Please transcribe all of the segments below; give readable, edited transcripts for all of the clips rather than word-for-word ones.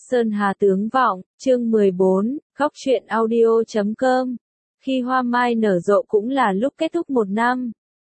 Sơn Hà tướng vọng, chương 14, khóc chuyện audio.com. Khi hoa mai nở rộ cũng là lúc kết thúc một năm.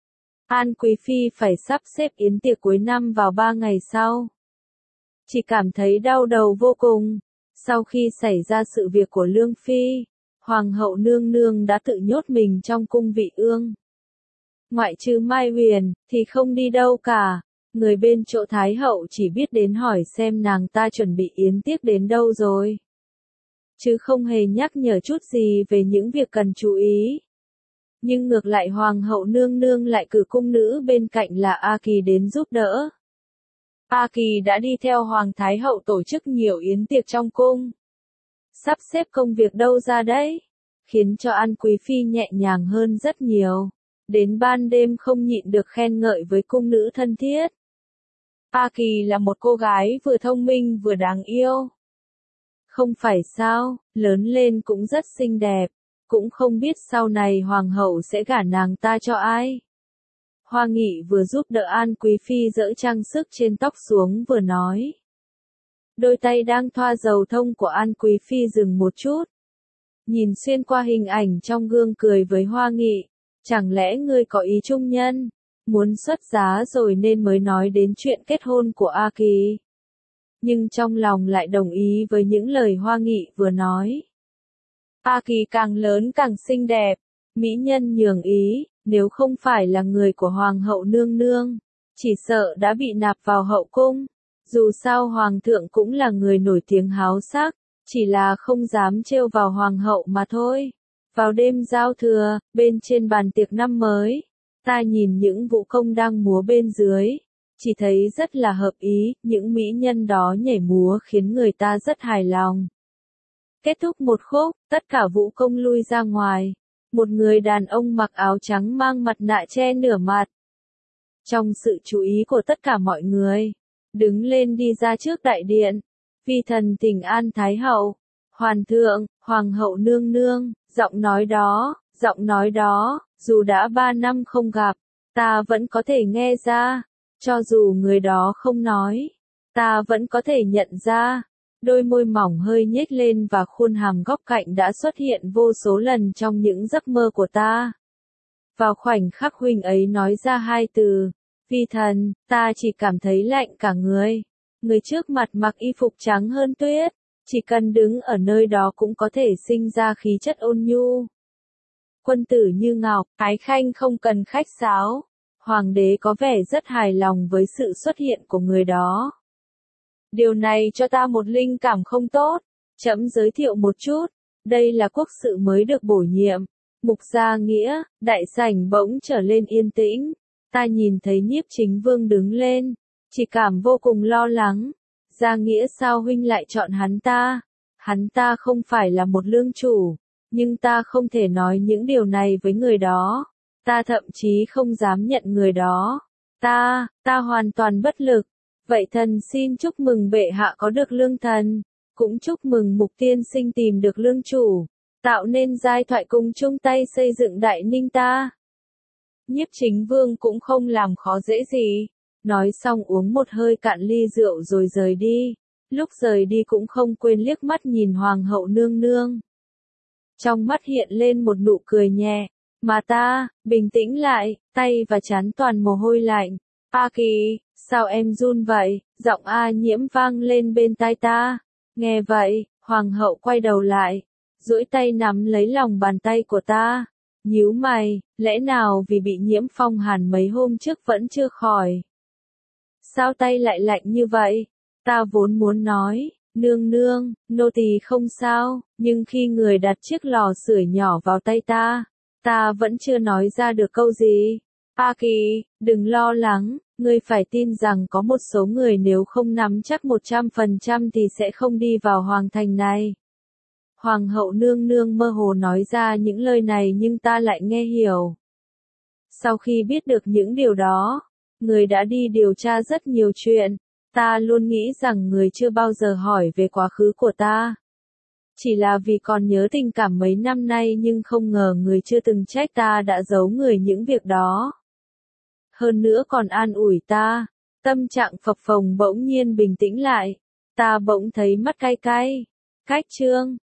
An Quý Phi phải sắp xếp yến tiệc cuối năm vào 3 ngày sau. Chỉ cảm thấy đau đầu vô cùng. Sau khi xảy ra sự việc của Lương Phi, Hoàng hậu nương nương đã tự nhốt mình trong cung Vị Ương. Ngoại trừ Mai Huyền, thì không đi đâu cả. Người bên chỗ Thái hậu chỉ biết đến hỏi xem nàng ta chuẩn bị yến tiệc đến đâu rồi. Chứ không hề nhắc nhở chút gì về những việc cần chú ý. Nhưng ngược lại Hoàng hậu nương nương lại cử cung nữ bên cạnh là A Kỳ đến giúp đỡ. A Kỳ đã đi theo Hoàng Thái hậu tổ chức nhiều yến tiệc trong cung. Sắp xếp công việc đâu ra đấy, khiến cho An Quý Phi nhẹ nhàng hơn rất nhiều. Đến ban đêm không nhịn được khen ngợi với cung nữ thân thiết. A Kỳ là một cô gái vừa thông minh vừa đáng yêu. Không phải sao, lớn lên cũng rất xinh đẹp, cũng không biết sau này hoàng hậu sẽ gả nàng ta cho ai. Hoa Nghị vừa giúp đỡ An Quý Phi dỡ trang sức trên tóc xuống vừa nói. Đôi tay đang thoa dầu thông của An Quý Phi dừng một chút. Nhìn xuyên qua hình ảnh trong gương cười với Hoa Nghị, chẳng lẽ ngươi có ý trung nhân? Muốn xuất giá rồi nên mới nói đến chuyện kết hôn của A Kỳ. Nhưng trong lòng lại đồng ý với những lời Hoa Nghị vừa nói. A Kỳ càng lớn càng xinh đẹp, mỹ nhân nhường ý, nếu không phải là người của Hoàng hậu nương nương, chỉ sợ đã bị nạp vào hậu cung. Dù sao Hoàng thượng cũng là người nổi tiếng háo sắc, chỉ là không dám trêu vào Hoàng hậu mà thôi. Vào đêm giao thừa, bên trên bàn tiệc năm mới, ta nhìn những vũ công đang múa bên dưới, chỉ thấy rất là hợp ý, những mỹ nhân đó nhảy múa khiến người ta rất hài lòng. Kết thúc một khúc, tất cả vũ công lui ra ngoài. Một người đàn ông mặc áo trắng mang mặt nạ che nửa mặt. Trong sự chú ý của tất cả mọi người, đứng lên đi ra trước đại điện. Vi thần thỉnh an Thái hậu, Hoàn thượng, Hoàng hậu nương nương, giọng nói đó, dù đã 3 năm không gặp, ta vẫn có thể nghe ra, cho dù người đó không nói, ta vẫn có thể nhận ra. Đôi môi mỏng hơi nhếch lên và khuôn hàm góc cạnh đã xuất hiện vô số lần trong những giấc mơ của ta. Vào khoảnh khắc huynh ấy nói ra 2 từ, vi thần, ta chỉ cảm thấy lạnh cả người. Người trước mặt mặc y phục trắng hơn tuyết, chỉ cần đứng ở nơi đó cũng có thể sinh ra khí chất ôn nhu. Quân tử như ngọc, ái khanh không cần khách sáo. Hoàng đế có vẻ rất hài lòng với sự xuất hiện của người đó. Điều này cho ta một linh cảm không tốt. Trẫm giới thiệu một chút, đây là quốc sự mới được bổ nhiệm. Mục Gia Nghĩa, đại sảnh bỗng trở lên yên tĩnh. Ta nhìn thấy Nhiếp Chính Vương đứng lên, chỉ cảm vô cùng lo lắng. Gia Nghĩa sao huynh lại chọn hắn ta? Hắn ta không phải là một lương chủ, nhưng ta không thể nói những điều này với người đó. Ta thậm chí không dám nhận người đó. Ta hoàn toàn bất lực. Vậy thần xin chúc mừng bệ hạ có được lương thần, cũng chúc mừng Mục tiên sinh tìm được lương chủ, tạo nên giai thoại cùng chung tay xây dựng Đại Ninh ta. Nhiếp Chính Vương cũng không làm khó dễ gì, nói xong uống một hơi cạn ly rượu rồi rời đi, lúc rời đi cũng không quên liếc mắt nhìn Hoàng hậu nương nương. Trong mắt hiện lên một nụ cười nhẹ, mà ta, bình tĩnh lại, tay và trán toàn mồ hôi lạnh. A Kỳ, sao em run vậy? Giọng A Nhiễm vang lên bên tai ta. Nghe vậy, Hoàng hậu quay đầu lại, duỗi tay nắm lấy lòng bàn tay của ta. Nhíu mày, lẽ nào vì bị nhiễm phong hàn mấy hôm trước vẫn chưa khỏi? Sao tay lại lạnh như vậy? Ta vốn muốn nói, nương nương, nô tỳ không sao, nhưng khi người đặt chiếc lò sưởi nhỏ vào tay ta vẫn chưa nói ra được câu gì. A Kỳ, đừng lo lắng, ngươi phải tin rằng có một số người nếu không nắm chắc 100% thì sẽ không đi vào hoàng thành này. Hoàng hậu nương nương mơ hồ nói ra những lời này nhưng ta lại nghe hiểu. Sau khi biết được những điều đó, người đã đi điều tra rất nhiều chuyện, ta luôn nghĩ rằng người chưa bao giờ hỏi về quá khứ của ta. Chỉ là vì còn nhớ tình cảm mấy năm nay nhưng không ngờ người chưa từng trách ta đã giấu người những việc đó. Hơn nữa còn an ủi ta, tâm trạng phập phồng bỗng nhiên bình tĩnh lại. ta bỗng thấy mắt cay cay. Cách chương